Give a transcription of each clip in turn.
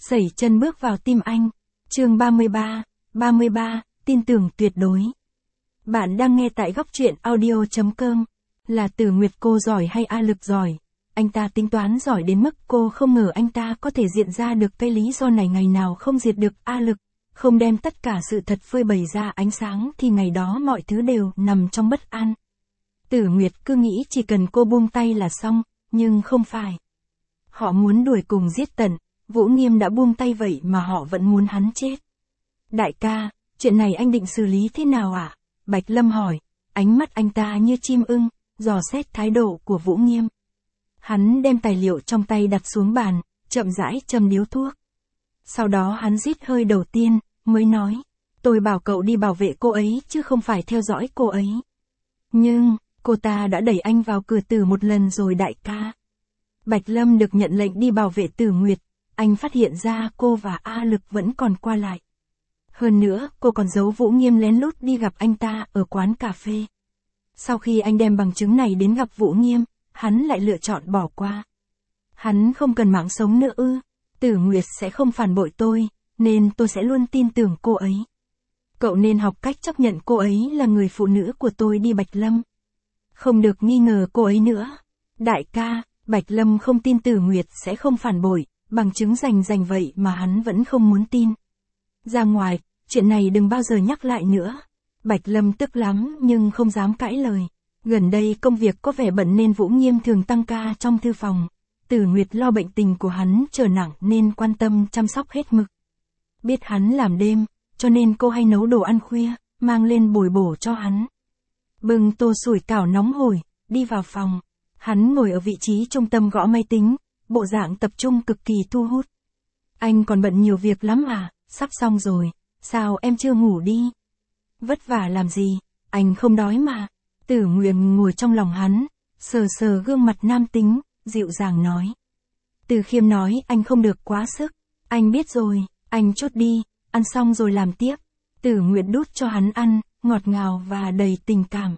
Sẩy chân bước vào tim anh. Chương 33, tin tưởng tuyệt đối. Bạn đang nghe tại góc truyện audio.com. Là Tử Nguyệt cô giỏi hay A Lực giỏi? Anh ta tính toán giỏi đến mức cô không ngờ anh ta có thể diện ra được cái lý do này ngày nào không diệt được A Lực, không đem tất cả sự thật phơi bày ra ánh sáng thì ngày đó mọi thứ đều nằm trong bất an. Tử Nguyệt cứ nghĩ chỉ cần cô buông tay là xong, nhưng không phải. Họ muốn đuổi cùng giết tận, Vũ Nghiêm đã buông tay vậy mà họ vẫn muốn hắn chết. Đại ca, chuyện này anh định xử lý thế nào ạ? Bạch Lâm hỏi, ánh mắt anh ta như chim ưng, dò xét thái độ của Vũ Nghiêm. Hắn đem tài liệu trong tay đặt xuống bàn, chậm rãi châm điếu thuốc. Sau đó hắn rít hơi đầu tiên, mới nói, tôi bảo cậu đi bảo vệ cô ấy chứ không phải theo dõi cô ấy. Nhưng, cô ta đã đẩy anh vào cửa tử một lần rồi đại ca. Bạch Lâm được nhận lệnh đi bảo vệ Tử Nguyệt, anh phát hiện ra cô và A Lực vẫn còn qua lại. Hơn nữa, cô còn giấu Vũ Nghiêm lén lút đi gặp anh ta ở quán cà phê. Sau khi anh đem bằng chứng này đến gặp Vũ Nghiêm, hắn lại lựa chọn bỏ qua. Hắn không cần mạng sống nữa ư? Tử Nguyệt sẽ không phản bội tôi, nên tôi sẽ luôn tin tưởng cô ấy. Cậu nên học cách chấp nhận cô ấy là người phụ nữ của tôi đi Bạch Lâm. Không được nghi ngờ cô ấy nữa. Đại ca, Bạch Lâm không tin Tử Nguyệt sẽ không phản bội, bằng chứng rành vậy mà hắn vẫn không muốn tin. Ra ngoài, chuyện này đừng bao giờ nhắc lại nữa. Bạch Lâm tức lắm nhưng không dám cãi lời. Gần đây công việc có vẻ bận nên Vũ Nghiêm thường tăng ca trong thư phòng. Tử Nguyệt lo bệnh tình của hắn trở nặng nên quan tâm chăm sóc hết mực. Biết hắn làm đêm, cho nên cô hay nấu đồ ăn khuya, mang lên bồi bổ cho hắn. Bưng tô sủi cảo nóng hổi, đi vào phòng. Hắn ngồi ở vị trí trung tâm gõ máy tính, bộ dạng tập trung cực kỳ thu hút. Anh còn bận nhiều việc lắm à, sắp xong rồi, sao em chưa ngủ đi? Vất vả làm gì, anh không đói mà. Tử Nguyệt ngồi trong lòng hắn, sờ sờ gương mặt nam tính, dịu dàng nói. Từ Khiêm nói anh không được quá sức, anh biết rồi, anh chốt đi, ăn xong rồi làm tiếp. Tử Nguyệt đút cho hắn ăn, ngọt ngào và đầy tình cảm.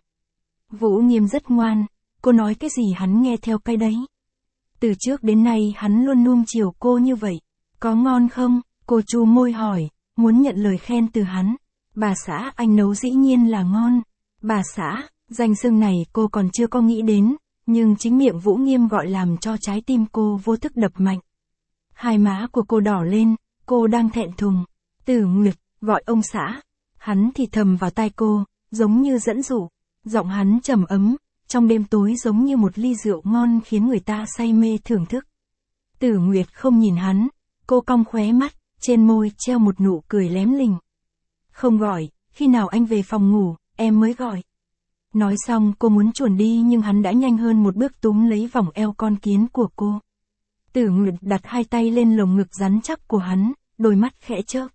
Vũ Nghiêm rất ngoan, cô nói cái gì hắn nghe theo cái đấy. Từ trước đến nay hắn luôn nuông chiều cô như vậy. Có ngon không? Cô chu môi hỏi, muốn nhận lời khen từ hắn. Bà xã anh nấu dĩ nhiên là ngon. Bà xã, danh xưng này cô còn chưa có nghĩ đến, nhưng chính miệng Vũ Nghiêm gọi làm cho trái tim cô vô thức đập mạnh. Hai má của cô đỏ lên, cô đang thẹn thùng. Tử Nguyệt, gọi ông xã. Hắn thì thầm vào tai cô, giống như dẫn dụ. Giọng hắn trầm ấm, trong đêm tối giống như một ly rượu ngon khiến người ta say mê thưởng thức. Tử Nguyệt không nhìn hắn, cô cong khóe mắt, trên môi treo một nụ cười lém lình. Không gọi, khi nào anh về phòng ngủ, em mới gọi. Nói xong cô muốn chuồn đi nhưng hắn đã nhanh hơn một bước túm lấy vòng eo con kiến của cô. Tử Nguyệt đặt hai tay lên lồng ngực rắn chắc của hắn, đôi mắt khẽ chớp.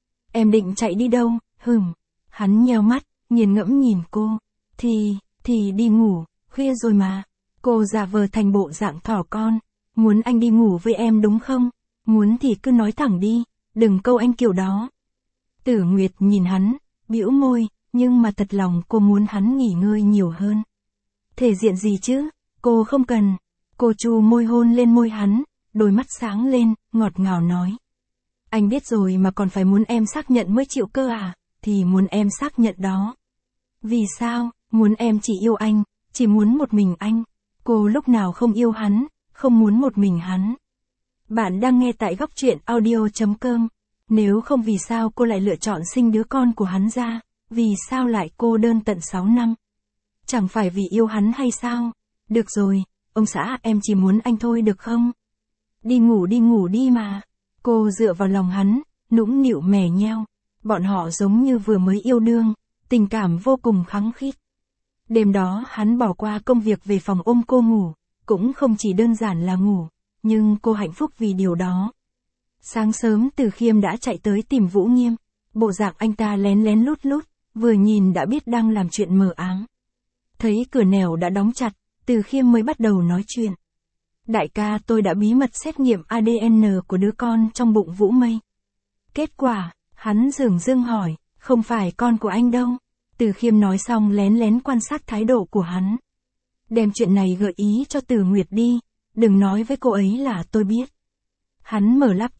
Em định chạy đi đâu, hừm. Hắn nheo mắt, nghiền ngẫm nhìn cô. Thì đi ngủ, khuya rồi mà. Cô giả vờ thành bộ dạng thỏ con. Muốn anh đi ngủ với em đúng không? Muốn thì cứ nói thẳng đi, đừng câu anh kiểu đó. Tử Nguyệt nhìn hắn, bĩu môi, nhưng mà thật lòng cô muốn hắn nghỉ ngơi nhiều hơn. Thể diện gì chứ, cô không cần. Cô chu môi hôn lên môi hắn, đôi mắt sáng lên, ngọt ngào nói. Anh biết rồi mà còn phải muốn em xác nhận mới chịu cơ à, thì muốn em xác nhận đó. Vì sao, muốn em chỉ yêu anh, chỉ muốn một mình anh. Cô lúc nào không yêu hắn, không muốn một mình hắn. Bạn đang nghe tại góc truyện audio.com. Nếu không vì sao cô lại lựa chọn sinh đứa con của hắn ra, vì sao lại cô đơn tận 6 năm? Chẳng phải vì yêu hắn hay sao? Được rồi, ông xã em chỉ muốn anh thôi được không? Đi ngủ đi mà. Cô dựa vào lòng hắn, nũng nịu mè nheo. Bọn họ giống như vừa mới yêu đương, tình cảm vô cùng khăng khít. Đêm đó hắn bỏ qua công việc về phòng ôm cô ngủ, cũng không chỉ đơn giản là ngủ, nhưng cô hạnh phúc vì điều đó. Sáng sớm Từ Khiêm đã chạy tới tìm Vũ Nghiêm, bộ dạng anh ta lén lén lút lút, vừa nhìn đã biết đang làm chuyện mờ ám. Thấy cửa nẻo đã đóng chặt, Từ Khiêm mới bắt đầu nói chuyện. Đại ca, tôi đã bí mật xét nghiệm ADN của đứa con trong bụng Vũ Mây. Kết quả, hắn dửng dưng hỏi, không phải con của anh đâu. Từ Khiêm nói xong lén lén quan sát thái độ của hắn. Đem chuyện này gợi ý cho Tử Nguyệt đi, đừng nói với cô ấy là tôi biết. Hắn mở laptop,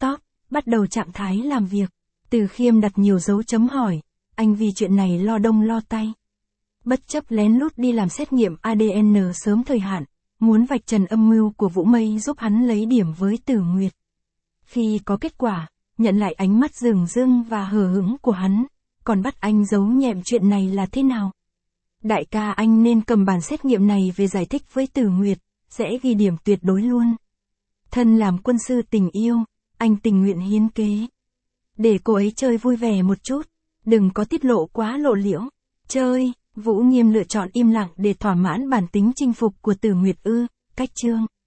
bắt đầu trạng thái làm việc. Từ Khiêm đặt nhiều dấu chấm hỏi, anh vì chuyện này lo đông lo tay. Bất chấp lén lút đi làm xét nghiệm ADN sớm thời hạn, muốn vạch trần âm mưu của Vũ Mây giúp hắn lấy điểm với Tử Nguyệt. Khi có kết quả, nhận lại ánh mắt dửng dưng và hờ hững của hắn, còn bắt anh giấu nhẹm chuyện này là thế nào? Đại ca, anh nên cầm bản xét nghiệm này về giải thích với Tử Nguyệt, sẽ ghi điểm tuyệt đối luôn. Thân làm quân sư tình yêu, anh tình nguyện hiến kế. Để cô ấy chơi vui vẻ một chút, đừng có tiết lộ quá lộ liễu. Chơi, Vũ Nghiêm lựa chọn im lặng để thỏa mãn bản tính chinh phục của Tử Nguyệt ư, cách chương.